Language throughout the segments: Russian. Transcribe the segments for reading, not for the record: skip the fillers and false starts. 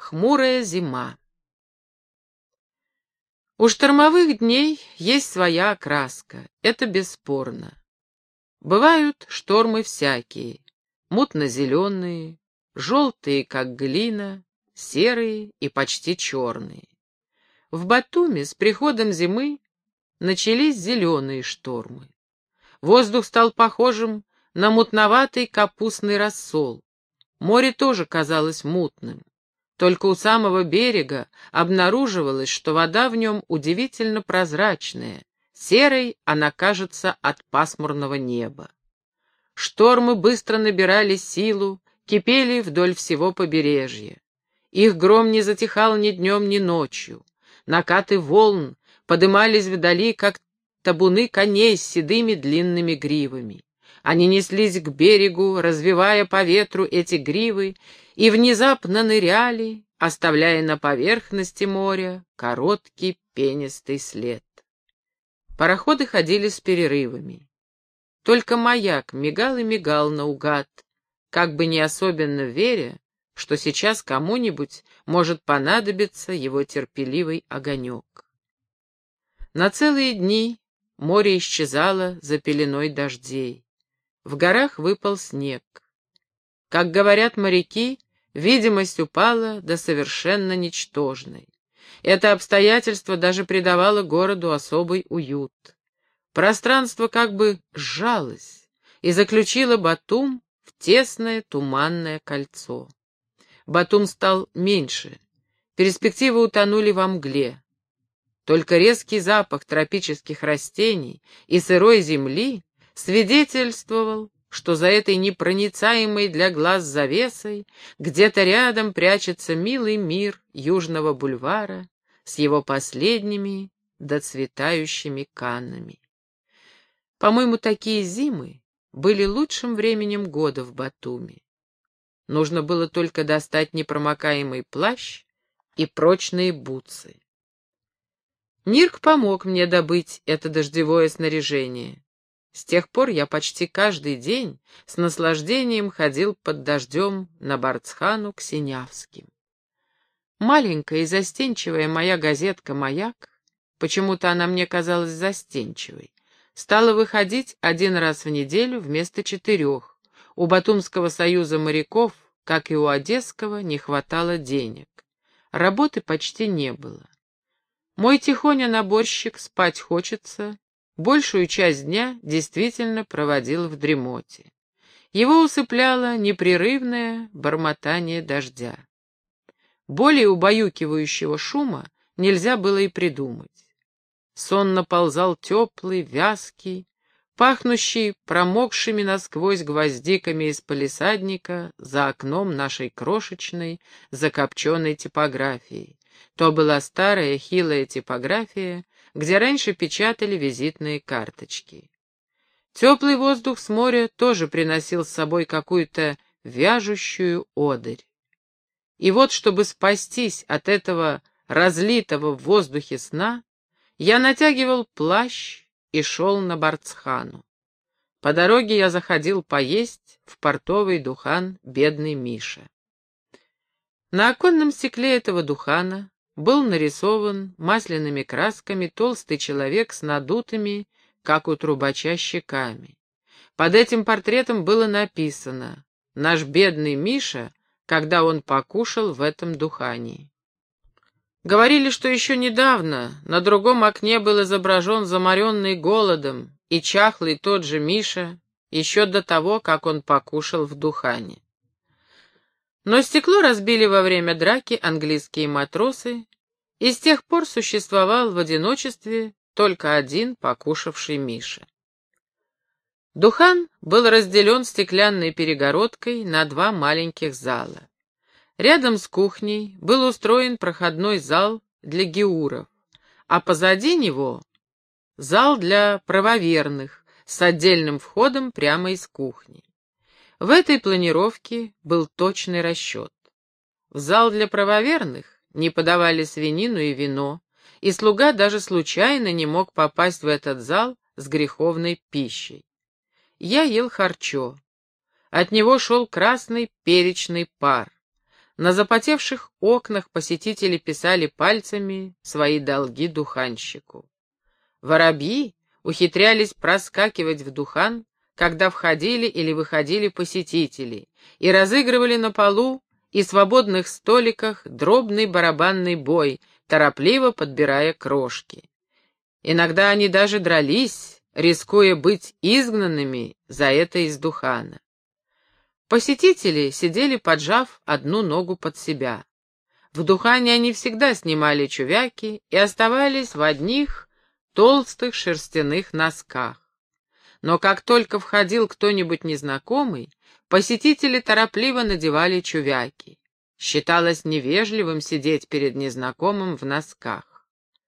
Хмурая зима. У штормовых дней есть своя окраска, это бесспорно. Бывают штормы всякие, мутно-зеленые, желтые, как глина, серые и почти черные. В Батуми с приходом зимы начались зеленые штормы. Воздух стал похожим на мутноватый капустный рассол. Море тоже казалось мутным. Только у самого берега обнаруживалось, что вода в нем удивительно прозрачная, серой она кажется от пасмурного неба. Штормы быстро набирали силу, кипели вдоль всего побережья. Их гром не затихал ни днем, ни ночью. Накаты волн подымались вдали, как табуны коней с седыми длинными гривами. Они неслись к берегу, развивая по ветру эти гривы, и внезапно ныряли, оставляя на поверхности моря короткий пенистый след. Пароходы ходили с перерывами. Только маяк мигал и мигал наугад, как бы не особенно веря, что сейчас кому-нибудь может понадобиться его терпеливый огонек. На целые дни море исчезало за пеленой дождей. В горах выпал снег. Как говорят моряки, видимость упала до совершенно ничтожной. Это обстоятельство даже придавало городу особый уют. Пространство как бы сжалось и заключило Батум в тесное туманное кольцо. Батум стал меньше, перспективы утонули во мгле. Только резкий запах тропических растений и сырой земли свидетельствовал, что за этой непроницаемой для глаз завесой где-то рядом прячется милый мир Южного бульвара с его последними доцветающими каннами. По-моему, такие зимы были лучшим временем года в Батуми. Нужно было только достать непромокаемый плащ и прочные бутсы. Нирк помог мне добыть это дождевое снаряжение. С тех пор я почти каждый день с наслаждением ходил под дождем на Барцхану к Синявским. Маленькая и застенчивая моя газетка «Маяк», почему-то она мне казалась застенчивой, стала выходить один раз в неделю вместо 4. У Батумского союза моряков, как и у Одесского, не хватало денег. Работы почти не было. Мой тихоня-наборщик, спать хочется, большую часть дня действительно проводил в дремоте. Его усыпляло непрерывное бормотание дождя. Более убаюкивающего шума нельзя было и придумать. Сон наползал теплый, вязкий, пахнущий промокшими насквозь гвоздиками из палисадника за окном нашей крошечной закопченной типографии. То была старая хилая типография, где раньше печатали визитные карточки. Теплый воздух с моря тоже приносил с собой какую-то вяжущую одырь. И вот, чтобы спастись от этого разлитого в воздухе сна, я натягивал плащ и шел на Барцхану. По дороге я заходил поесть в портовый духан «Бедный Миша». На оконном стекле этого духана был нарисован масляными красками толстый человек с надутыми, как у трубача, щеками. Под этим портретом было написано «Наш бедный Миша, когда он покушал в этом духане». Говорили, что еще недавно на другом окне был изображен заморенный голодом и чахлый тот же Миша, еще до того, как он покушал в духане. Но стекло разбили во время драки английские матросы, и с тех пор существовал в одиночестве только один покушавший Миша. Духан был разделен стеклянной перегородкой на 2 маленьких зала. Рядом с кухней был устроен проходной зал для геуров, а позади него зал для правоверных с отдельным входом прямо из кухни. В этой планировке был точный расчет. В зал для правоверных не подавали свинину и вино, и слуга даже случайно не мог попасть в этот зал с греховной пищей. Я ел харчо. От него шел красный перечный пар. На запотевших окнах посетители писали пальцами свои долги духанщику. Воробьи ухитрялись проскакивать в духан, когда входили или выходили посетители, и разыгрывали на полу и свободных столиках дробный барабанный бой, торопливо подбирая крошки. Иногда они даже дрались, рискуя быть изгнанными за это из духана. Посетители сидели, поджав одну ногу под себя. В духане они всегда снимали чувяки и оставались в одних толстых шерстяных носках. Но как только входил кто-нибудь незнакомый, посетители торопливо надевали чувяки. Считалось невежливым сидеть перед незнакомым в носках.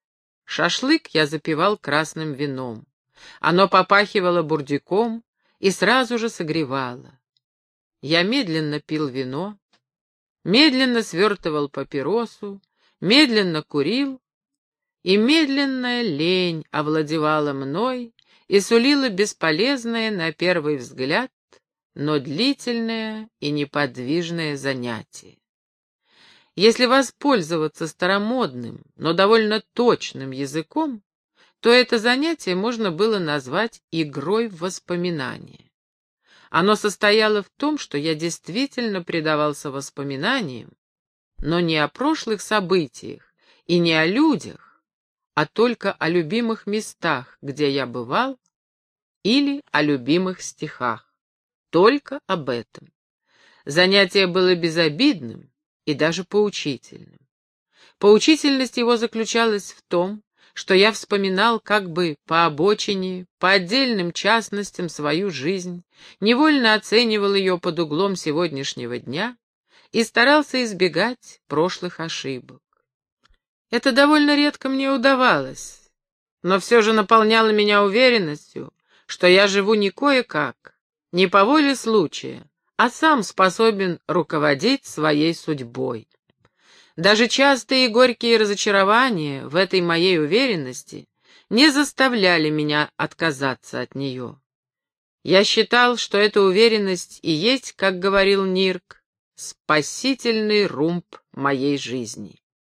Шашлык я запивал красным вином. Оно попахивало бурдюком и сразу же согревало. Я медленно пил вино, медленно свертывал папиросу, медленно курил, и медленная лень овладевала мной и сулила бесполезное на первый взгляд, но длительное и неподвижное занятие. Если воспользоваться старомодным, но довольно точным языком, то это занятие можно было назвать игрой в воспоминания. Оно состояло в том, что я действительно предавался воспоминаниям, но не о прошлых событиях и не о людях, а только о любимых местах, где я бывал, или о любимых стихах. Только об этом. Занятие было безобидным и даже поучительным. Поучительность его заключалась в том, что я вспоминал как бы по обочине, по отдельным частностям свою жизнь, невольно оценивал ее под углом сегодняшнего дня и старался избегать прошлых ошибок. Это довольно редко мне удавалось, но все же наполняло меня уверенностью, что я живу не кое-как, не по воле случая, а сам способен руководить своей судьбой. Даже частые и горькие разочарования в этой моей уверенности не заставляли меня отказаться от нее. Я считал, что эта уверенность и есть, как говорил Нирк, спасительный румб моей жизни.